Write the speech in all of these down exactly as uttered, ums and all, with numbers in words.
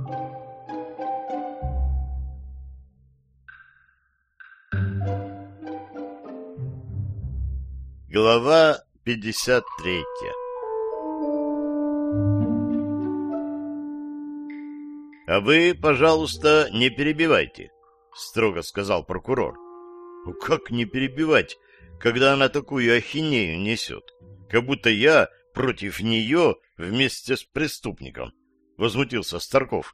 Глава пятьдесят третья. — А вы, пожалуйста, не перебивайте, — строго сказал прокурор. — Ну как не перебивать, когда она такую ахинею несет? Как будто я против нее вместе с преступником, — возмутился Старков.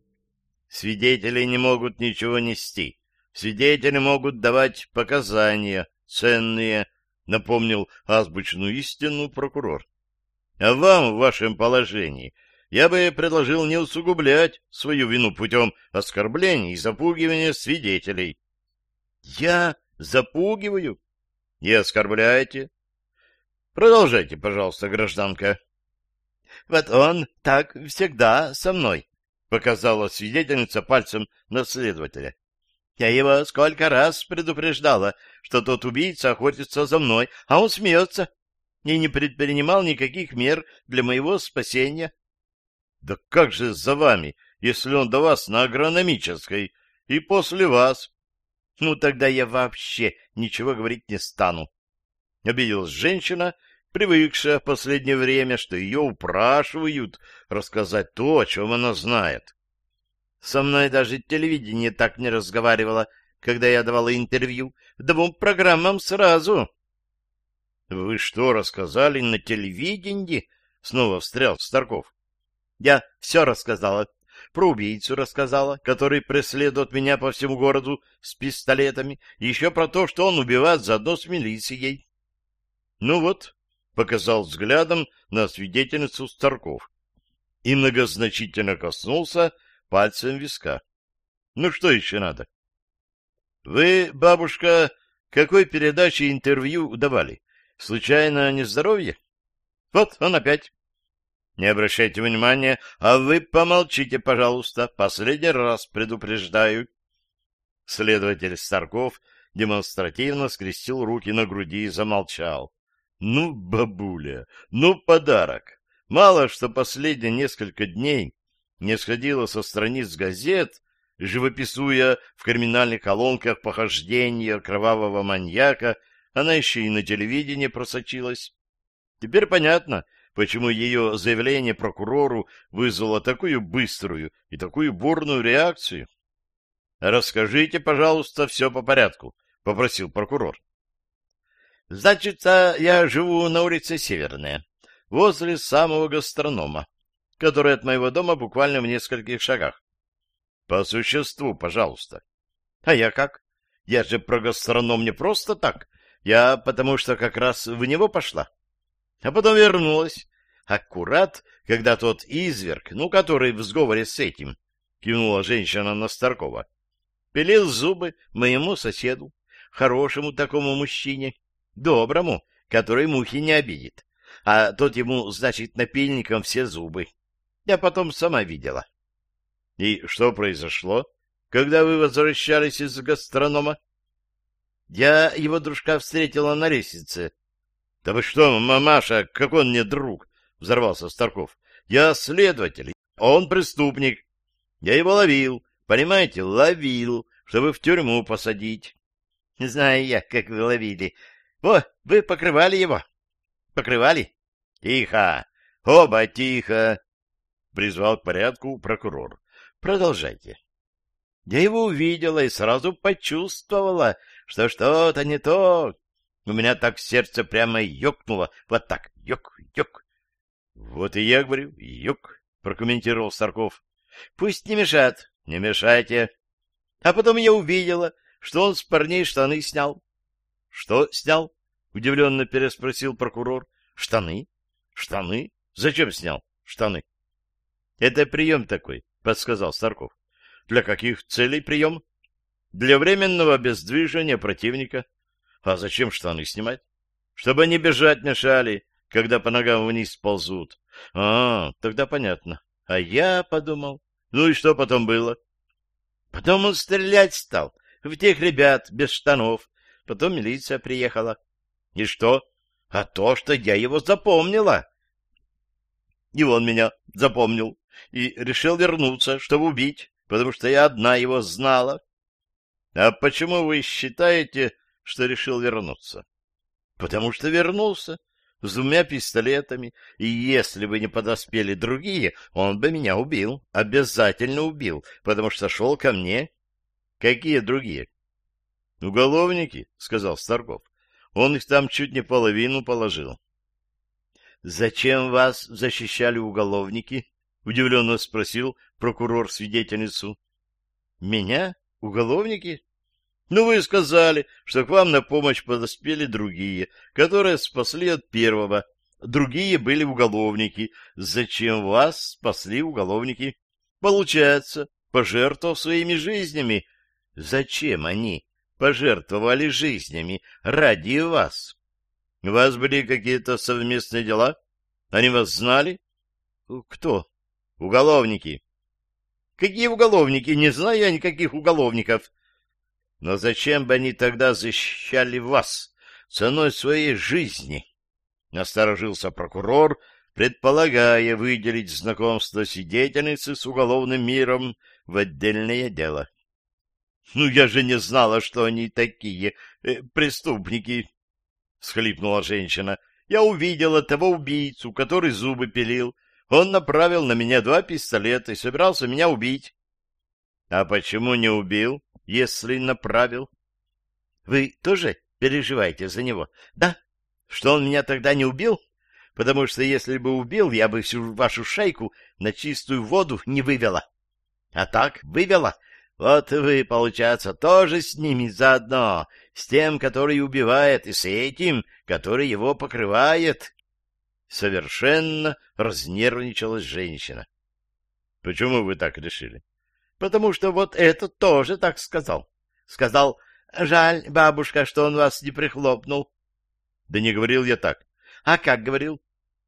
— Свидетели не могут ничего нести. Свидетели могут давать показания, ценные, — напомнил азбучную истину прокурор. — А вам в вашем положении я бы предложил не усугублять свою вину путем оскорблений и запугивания свидетелей. — Я запугиваю? Не оскорбляйте. Продолжайте, пожалуйста, гражданка. — Вот он так всегда со мной, — показала свидетельница пальцем на следователя. Я его сколько раз предупреждала, что тот убийца охотится за мной, а он смеется и не предпринимал никаких мер для моего спасения. — Да как же за вами, если он до вас на агрономической и после вас? — Ну, тогда я вообще ничего говорить не стану. Обиделась женщина, привыкшая в последнее время, что ее упрашивают рассказать то, о чем она знает. Со мной даже телевидение так не разговаривало, когда я давала интервью двум программам сразу. — Вы что рассказали на телевидении? — снова встрял Старков. — Я все рассказала. Про убийцу рассказала, который преследует меня по всему городу с пистолетами, и еще про то, что он убивает заодно с милицией. — Ну вот, — показал взглядом на свидетельницу Старков и многозначительно коснулся пальцем виска. — Ну что еще надо? — Вы, бабушка, какой передаче интервью давали? Случайно не здоровье? Вот он опять. Не обращайте внимания, а вы помолчите, пожалуйста, последний раз предупреждаю. Следователь Старков демонстративно скрестил руки на груди и замолчал. Ну, бабуля, ну, подарок. Мало что последние несколько дней не сходила со страниц газет, живописуя в криминальных колонках похождения кровавого маньяка, она еще и на телевидении просочилась. Теперь понятно, почему ее заявление прокурору вызвало такую быструю и такую бурную реакцию. — Расскажите, пожалуйста, все по порядку, — попросил прокурор. — Значит, я живу на улице Северная, возле самого гастронома, который от моего дома буквально в нескольких шагах. — По существу, пожалуйста. — А я как? Я же про гастроном не просто так. Я потому что как раз в него пошла. А потом вернулась. Аккурат, когда тот изверг, ну, который в сговоре с этим, кивнула женщина на Старкова, пилил зубы моему соседу, хорошему такому мужчине, доброму, который мухи не обидит. А тот ему, значит, напильником все зубы. Я потом сама видела. — И что произошло, когда вы возвращались из гастронома? — Я его дружка встретила на лестнице. — Да вы что, мамаша, как он мне друг? — взорвался Старков. — Я следователь, а он преступник. Я его ловил, понимаете, ловил, чтобы в тюрьму посадить. — Знаю я, как вы ловили. О, вы покрывали его? — Покрывали? — Тихо! Оба тихо! — призвал к порядку прокурор. — Продолжайте. Я его увидела и сразу почувствовала, что что-то не то. У меня так сердце прямо ёкнуло. Вот так, ёк, ёк. — Вот и я говорю, ёк, — прокомментировал Старков. — Пусть не мешает. — Не мешайте. А потом я увидела, что он с парней штаны снял. — Что снял? — удивленно переспросил прокурор. — Штаны. — Штаны? Зачем снял штаны? — Это прием такой, — подсказал Старков. — Для каких целей прием? — Для временного обездвижения противника. — А зачем штаны снимать? — Чтобы они бежать мешали, когда по ногам вниз ползут. — А, тогда понятно. А я подумал... Ну и что потом было? Потом он стрелять стал в тех ребят без штанов. Потом милиция приехала. И что? А то, что я его запомнила. И он меня запомнил. и решил вернуться, чтобы убить, потому что я одна его знала. А почему вы считаете, что решил вернуться? Потому что вернулся с двумя пистолетами, и если бы не подоспели другие, он бы меня убил, обязательно убил, потому что шел ко мне. Какие другие? Уголовники, сказал Старков. Он их там чуть не половину положил. Зачем вас защищали уголовники? Удивленно спросил прокурор свидетельницу. Меня? Уголовники? Ну, вы сказали, что к вам на помощь подоспели другие, которые спасли от первого. Другие были уголовники. Зачем вас спасли уголовники? Получается, пожертвовав своими жизнями. Зачем они пожертвовали жизнями ради вас? У вас были какие-то совместные дела? Они вас знали? Кто? Уголовники. Какие уголовники? Не знаю я никаких уголовников. Но зачем бы они тогда защищали вас ценой своей жизни? Насторожился прокурор, предполагая выделить знакомство свидетельницы с уголовным миром в отдельное дело. — Ну, я же не знала, что они такие э, преступники, — всхлипнула женщина. — Я увидела того убийцу, который зубы пилил. Он направил на меня два пистолета и собирался меня убить. — А почему не убил? Если направил. Вы тоже переживаете за него? Да? Что он меня тогда не убил? Потому что если бы убил, я бы всю вашу шайку на чистую воду не вывела. А так вывела. Вот вы, получается, тоже с ними заодно, с тем, который убивает, и с этим, который его покрывает. Совершенно разнервничалась женщина. Почему вы так решили? Потому что вот этот тоже так сказал. Сказал, жаль, бабушка, что он вас не прихлопнул. Да не говорил я так. А как говорил?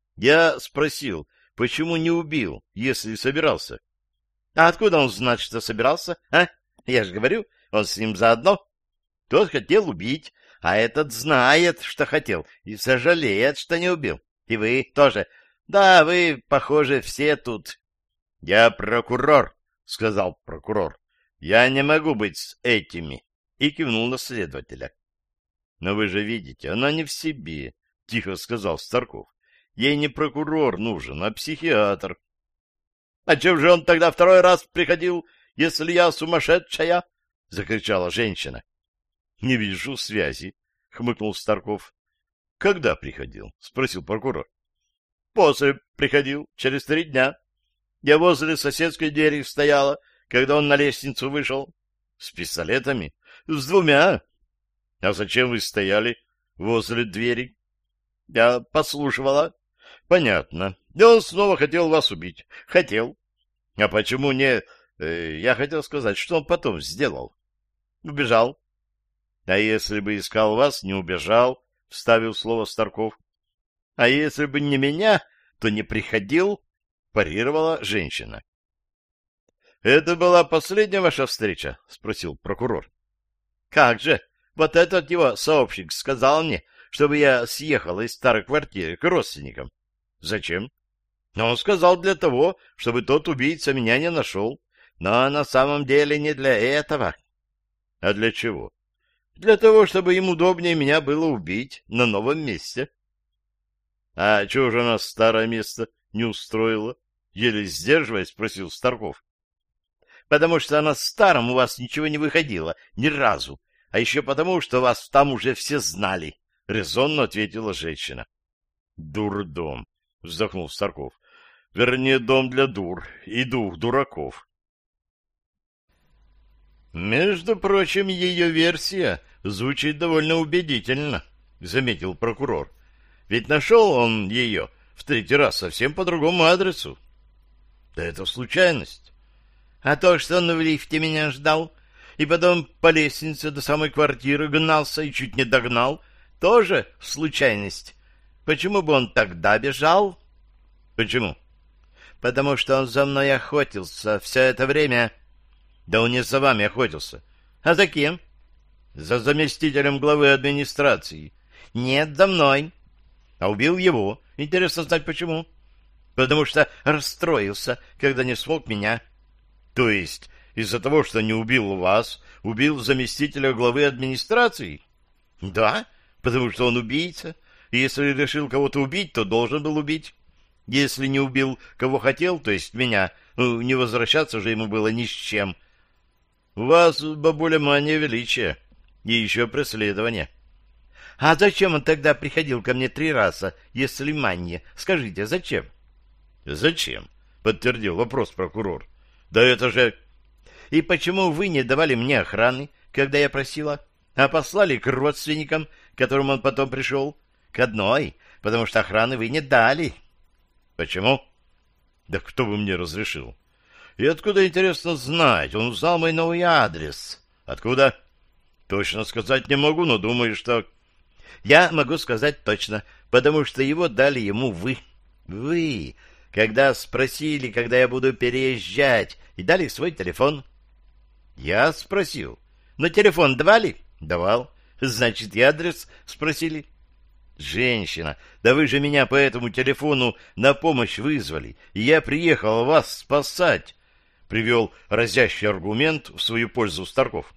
Я спросил, почему не убил, если собирался? А откуда он знает, что собирался? А? Я же говорю, он с ним заодно. Тот хотел убить, а этот знает, что хотел, и сожалеет, что не убил. И вы тоже. Да, вы, похоже, все тут. Я прокурор. — сказал прокурор. — Я не могу быть с этими. И кивнул на следователя. — Но вы же видите, она не в себе, — тихо сказал Старков. — Ей не прокурор нужен, а психиатр. — А чем же он тогда второй раз приходил, если я сумасшедшая? — закричала женщина. — Не вижу связи, — хмыкнул Старков. — Когда приходил? — спросил прокурор. — После приходил, через три дня. Я возле соседской двери стояла, когда он на лестницу вышел. С пистолетами? С двумя. А зачем вы стояли возле двери? Я послушивала. Понятно. И он снова хотел вас убить. Хотел. А почему не... Э, я хотел сказать, что он потом сделал. Убежал. А если бы искал вас, не убежал, вставил слово Старков. А если бы не меня, то не приходил, парировала женщина. — Это была последняя ваша встреча? — спросил прокурор. — Как же? Вот этот его сообщник сказал мне, чтобы я съехала из старой квартиры к родственникам. — Зачем? — Он сказал для того, чтобы тот убийца меня не нашел. Но на самом деле не для этого. — А для чего? — Для того, чтобы им удобнее меня было убить на новом месте. — А чего же нас старое место не устроило? Еле сдерживаясь, спросил Старков. — Потому что на старом у вас ничего не выходило, ни разу. А еще потому, что вас там уже все знали, — резонно ответила женщина. — Дурдом, — вздохнул Старков. — Вернее, дом для дур и дух дураков. Между прочим, ее версия звучит довольно убедительно, — заметил прокурор. — Ведь нашел он ее в третий раз совсем по другому адресу. Да это случайность. А то, что он в лифте меня ждал, и потом по лестнице до самой квартиры гнался и чуть не догнал, тоже случайность. Почему бы он тогда бежал? Почему? Потому что он за мной охотился все это время. Да он не за вами охотился. А за кем? За заместителем главы администрации. Нет, за мной. А убил его. Интересно знать, почему. потому что расстроился, когда не смог меня. То есть из-за того, что не убил вас, убил заместителя главы администрации? Да, потому что он убийца, и если решил кого-то убить, то должен был убить. Если не убил, кого хотел, то есть меня, ну, не возвращаться же ему было ни с чем. У вас, бабуля, мания величия, и еще преследование. А зачем он тогда приходил ко мне три раза, если мания? Скажите, зачем? Зачем? Подтвердил вопрос прокурор. Да это же... И почему вы не давали мне охраны, когда я просила, а послали к родственникам, к которым он потом пришел? К одной, потому что охраны вы не дали. Почему? Да кто бы мне разрешил? И откуда, интересно, знать? Он узнал мой новый адрес. Откуда? Точно сказать не могу, но думаю, что... Я могу сказать точно, потому что его дали ему вы. Вы, когда спросили, когда я буду переезжать, и дали свой телефон. Я спросил. Но телефон давали? Давал. Значит, и адрес спросили. Женщина, да вы же меня по этому телефону на помощь вызвали, и я приехал вас спасать, привел разящий аргумент в свою пользу Старков.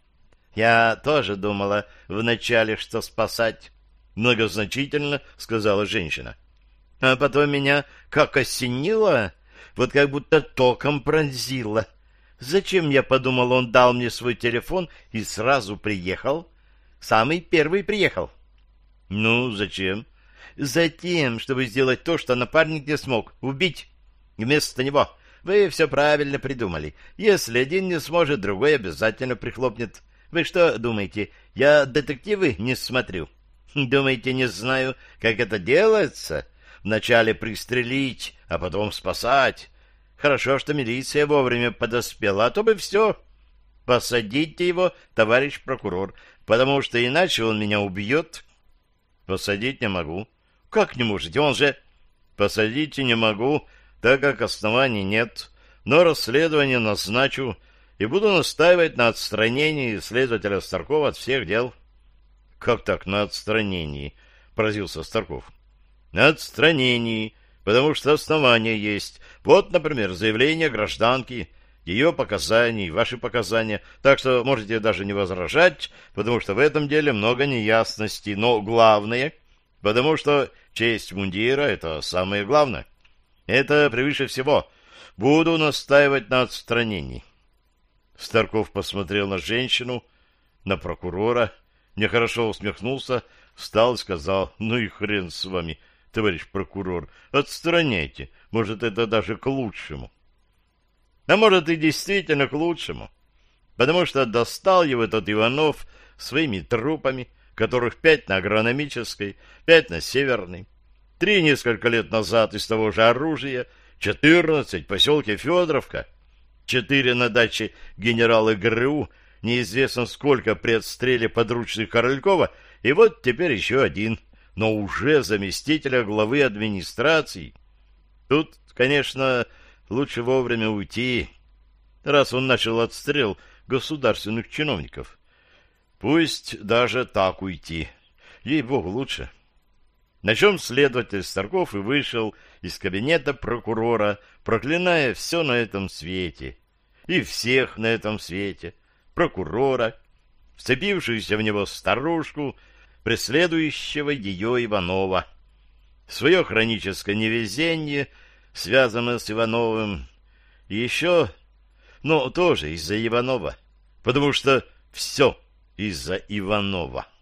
Я тоже думала вначале, что спасать, многозначительно сказала женщина. А потом меня как осенило, вот как будто током пронзило. Зачем, я подумал, он дал мне свой телефон и сразу приехал? Самый первый приехал. Ну, зачем? Затем, чтобы сделать то, что напарник не смог, убить. Вместо него. Вы все правильно придумали. Если один не сможет, другой обязательно прихлопнет. Вы что думаете, я детективы не смотрю? Думаете, не знаю, как это делается? Вначале пристрелить, а потом спасать. Хорошо, что милиция вовремя подоспела, а то бы все. Посадите его, товарищ прокурор, потому что иначе он меня убьет. Посадить не могу. Как не можете? Он же... Посадите не могу, так как оснований нет. Но расследование назначу и буду настаивать на отстранении следователя Старкова от всех дел. Как так на отстранении? Поразился Старков. На отстранении, потому что основания есть. Вот, например, заявление гражданки, ее показания, ваши показания. Так что можете даже не возражать, потому что в этом деле много неясностей. Но главное, потому что честь мундира — это самое главное. Это превыше всего. Буду настаивать на отстранении. Старков посмотрел на женщину, на прокурора, нехорошо усмехнулся, встал и сказал: ну и хрен с вами, товарищ прокурор, отстраняйте, может, это даже к лучшему. А может, и действительно к лучшему, потому что достал его этот Иванов своими трупами, которых пять на Агрономической, пять на Северной, три несколько лет назад из того же оружия, четырнадцать в поселке Федоровка, четыре на даче генерала ГРУ, неизвестно сколько при отстреле подручных Королькова, и вот теперь еще один, но уже заместителя главы администрации. Тут, конечно, лучше вовремя уйти, раз он начал отстрел государственных чиновников. Пусть даже так уйти. Ей-богу, лучше. На чем следователь Старков и вышел из кабинета прокурора, проклиная все на этом свете. И всех на этом свете. Прокурора, вцепившуюся в него старушку, преследующего ее Иванова. Свое хроническое невезение, связанное с Ивановым. И еще, но тоже из-за Иванова. Потому что все из-за Иванова.